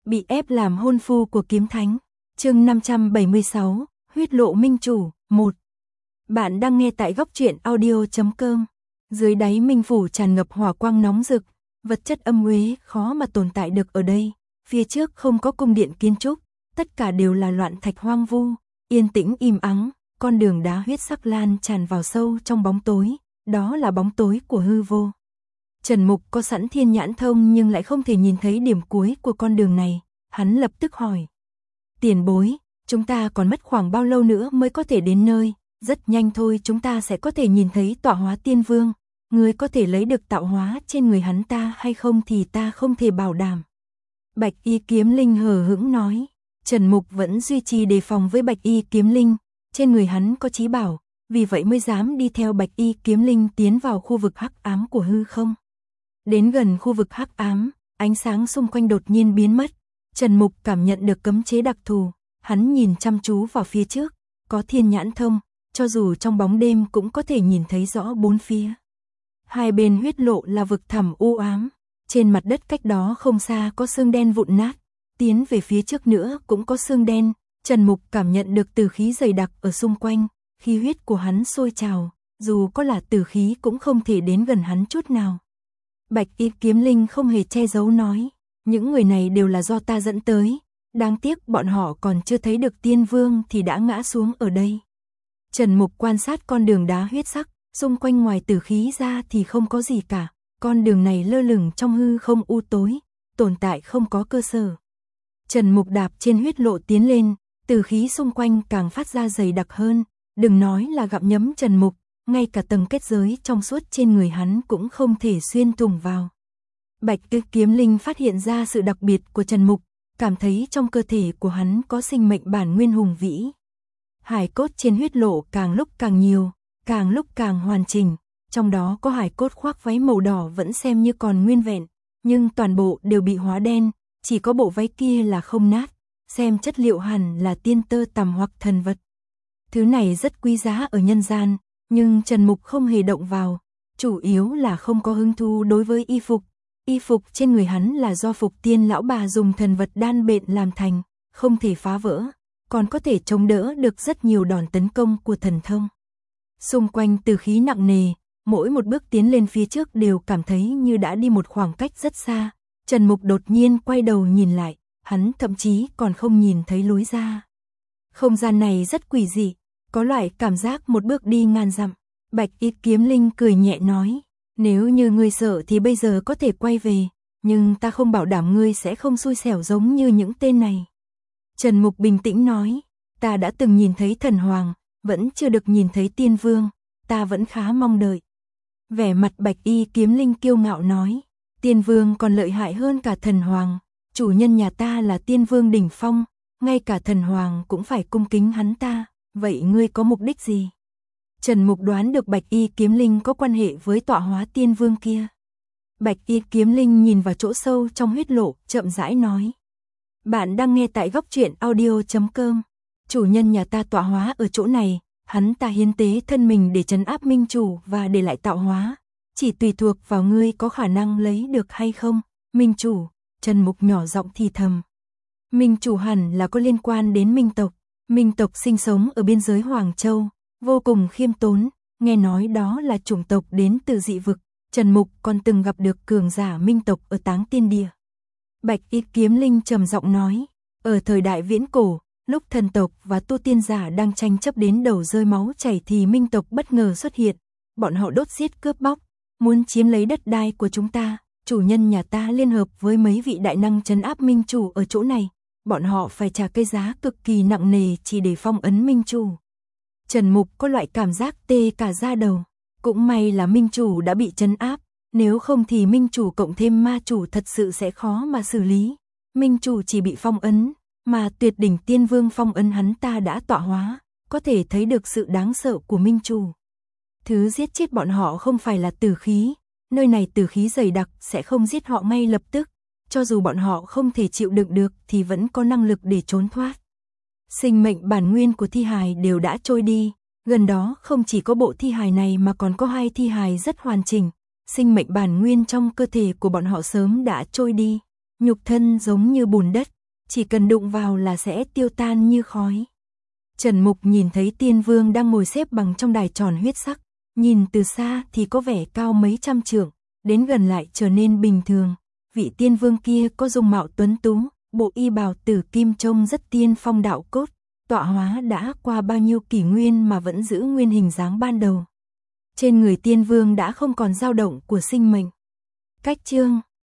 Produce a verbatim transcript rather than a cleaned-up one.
Bị ép làm hôn phu của kiếm thánh. Chương năm trăm bảy mươi sáu, huyết lộ minh chủ, một. Bạn đang nghe tại góc truyện audio chấm com. Dưới đáy minh phủ tràn ngập hỏa quang nóng rực, vật chất âm uế khó mà tồn tại được ở đây. Phía trước không có cung điện kiến trúc, tất cả đều là loạn thạch hoang vu, yên tĩnh im ắng, con đường đá huyết sắc lan tràn vào sâu trong bóng tối, đó là bóng tối của hư vô. Trần Mục có sẵn thiên nhãn thông nhưng lại không thể nhìn thấy điểm cuối của con đường này, hắn lập tức hỏi. Tiền bối, chúng ta còn mất khoảng bao lâu nữa mới có thể đến nơi? Rất nhanh thôi chúng ta sẽ có thể nhìn thấy tọa hóa tiên vương, ngươi có thể lấy được tạo hóa trên người hắn ta hay không thì ta không thể bảo đảm. Bạch Y Kiếm Linh hờ hững nói, Trần Mục vẫn duy trì đề phòng với Bạch Y Kiếm Linh, trên người hắn có chí bảo, vì vậy mới dám đi theo Bạch Y Kiếm Linh tiến vào khu vực hắc ám của hư không. Đến gần khu vực hắc ám, ánh sáng xung quanh đột nhiên biến mất, Trần Mục cảm nhận được cấm chế đặc thù, hắn nhìn chăm chú vào phía trước, có thiên nhãn thông, cho dù trong bóng đêm cũng có thể nhìn thấy rõ bốn phía. Hai bên huyết lộ là vực thẳm u ám, trên mặt đất cách đó không xa có xương đen vụn nát, tiến về phía trước nữa cũng có xương đen, Trần Mục cảm nhận được tử khí dày đặc ở xung quanh, khí huyết của hắn sôi trào, dù có là tử khí cũng không thể đến gần hắn chút nào. Bạch Y Kiếm Linh không hề che giấu nói, những người này đều là do ta dẫn tới, đáng tiếc bọn họ còn chưa thấy được tiên vương thì đã ngã xuống ở đây. Trần Mục quan sát con đường đá huyết sắc, xung quanh ngoài tử khí ra thì không có gì cả, con đường này lơ lửng trong hư không u tối, tồn tại không có cơ sở. Trần Mục đạp trên huyết lộ tiến lên, tử khí xung quanh càng phát ra dày đặc hơn, đừng nói là gặm nhấm Trần Mục, ngay cả tầng kết giới trong suốt trên người hắn cũng không thể xuyên thủng vào. Bạch Y Kiếm Linh phát hiện ra sự đặc biệt của Trần Mục, cảm thấy trong cơ thể của hắn có sinh mệnh bản nguyên hùng vĩ. Hải cốt trên huyết lộ càng lúc càng nhiều, càng lúc càng hoàn chỉnh, trong đó có hải cốt khoác váy màu đỏ vẫn xem như còn nguyên vẹn, nhưng toàn bộ đều bị hóa đen, chỉ có bộ váy kia là không nát, xem chất liệu hẳn là tiên tơ tằm hoặc thần vật. Thứ này rất quý giá ở nhân gian, nhưng Trần Mục không hề động vào, chủ yếu là không có hứng thú đối với y phục. Y phục trên người hắn là do Phục Tiên lão bà dùng thần vật đan bện làm thành, không thể phá vỡ, còn có thể chống đỡ được rất nhiều đòn tấn công của thần thông. Xung quanh tử khí nặng nề, mỗi một bước tiến lên phía trước đều cảm thấy như đã đi một khoảng cách rất xa. Trần Mục đột nhiên quay đầu nhìn lại, hắn thậm chí còn không nhìn thấy lối ra. Không gian này rất quỷ dị, có loại cảm giác một bước đi ngàn dặm. Bạch Y Kiếm Linh cười nhẹ nói, nếu như ngươi sợ thì bây giờ có thể quay về, nhưng ta không bảo đảm ngươi sẽ không xui xẻo giống như những tên này. Trần Mục bình tĩnh nói, ta đã từng nhìn thấy thần hoàng, vẫn chưa được nhìn thấy tiên vương, ta vẫn khá mong đợi. Vẻ mặt Bạch Y Kiếm Linh kiêu ngạo nói, tiên vương còn lợi hại hơn cả thần hoàng, chủ nhân nhà ta là tiên vương đỉnh phong, ngay cả thần hoàng cũng phải cung kính hắn ta, vậy ngươi có mục đích gì? Trần Mục đoán được Bạch Y Kiếm Linh có quan hệ với tọa hóa tiên vương kia. Bạch Y Kiếm Linh nhìn vào chỗ sâu trong huyết lộ, chậm rãi nói. Bạn đang nghe tại góc truyện audio chấm com. Chủ nhân nhà ta tọa hóa ở chỗ này, hắn ta hiến tế thân mình để trấn áp minh chủ và để lại tạo hóa. Chỉ tùy thuộc vào ngươi có khả năng lấy được hay không. Minh chủ, Trần Mục nhỏ giọng thì thầm. Minh chủ hẳn là có liên quan đến minh tộc. Minh tộc sinh sống ở biên giới Hoàng Châu, vô cùng khiêm tốn, nghe nói đó là chủng tộc đến từ dị vực. Trần Mục còn từng gặp được cường giả minh tộc ở Táng Tiên Địa. Bạch Y Kiếm Linh trầm giọng nói, ở thời đại viễn cổ, lúc thần tộc và tu tiên giả đang tranh chấp đến đầu rơi máu chảy thì minh tộc bất ngờ xuất hiện, bọn họ đốt giết cướp bóc, muốn chiếm lấy đất đai của chúng ta. Chủ nhân nhà ta liên hợp với mấy vị đại năng trấn áp minh chủ ở chỗ này, bọn họ phải trả cái giá cực kỳ nặng nề chỉ để phong ấn minh chủ. Trần Mục có loại cảm giác tê cả da đầu, cũng may là minh chủ đã bị trấn áp, nếu không thì minh chủ cộng thêm ma chủ thật sự sẽ khó mà xử lý. Minh chủ chỉ bị phong ấn, mà tuyệt đỉnh tiên vương phong ấn hắn ta đã tọa hóa, có thể thấy được sự đáng sợ của minh chủ. Thứ giết chết bọn họ không phải là tử khí, nơi này tử khí dày đặc sẽ không giết họ ngay lập tức, cho dù bọn họ không thể chịu đựng được thì vẫn có năng lực để trốn thoát. Sinh mệnh bản nguyên của thi hài đều đã trôi đi, gần đó không chỉ có bộ thi hài này mà còn có hai thi hài rất hoàn chỉnh, sinh mệnh bản nguyên trong cơ thể của bọn họ sớm đã trôi đi, nhục thân giống như bùn đất, chỉ cần đụng vào là sẽ tiêu tan như khói. Trần Mục nhìn thấy tiên vương đang ngồi xếp bằng trong đài tròn huyết sắc, nhìn từ xa thì có vẻ cao mấy trăm trượng, đến gần lại trở nên bình thường. Vị tiên vương kia có dung mạo tuấn tú, bộ y bào tử kim trông rất tiên phong đạo cốt, tọa hóa đã qua bao nhiêu kỷ nguyên mà vẫn giữ nguyên hình dáng ban đầu. Trên người tiên vương đã không còn dao động của sinh mệnh. Cách chương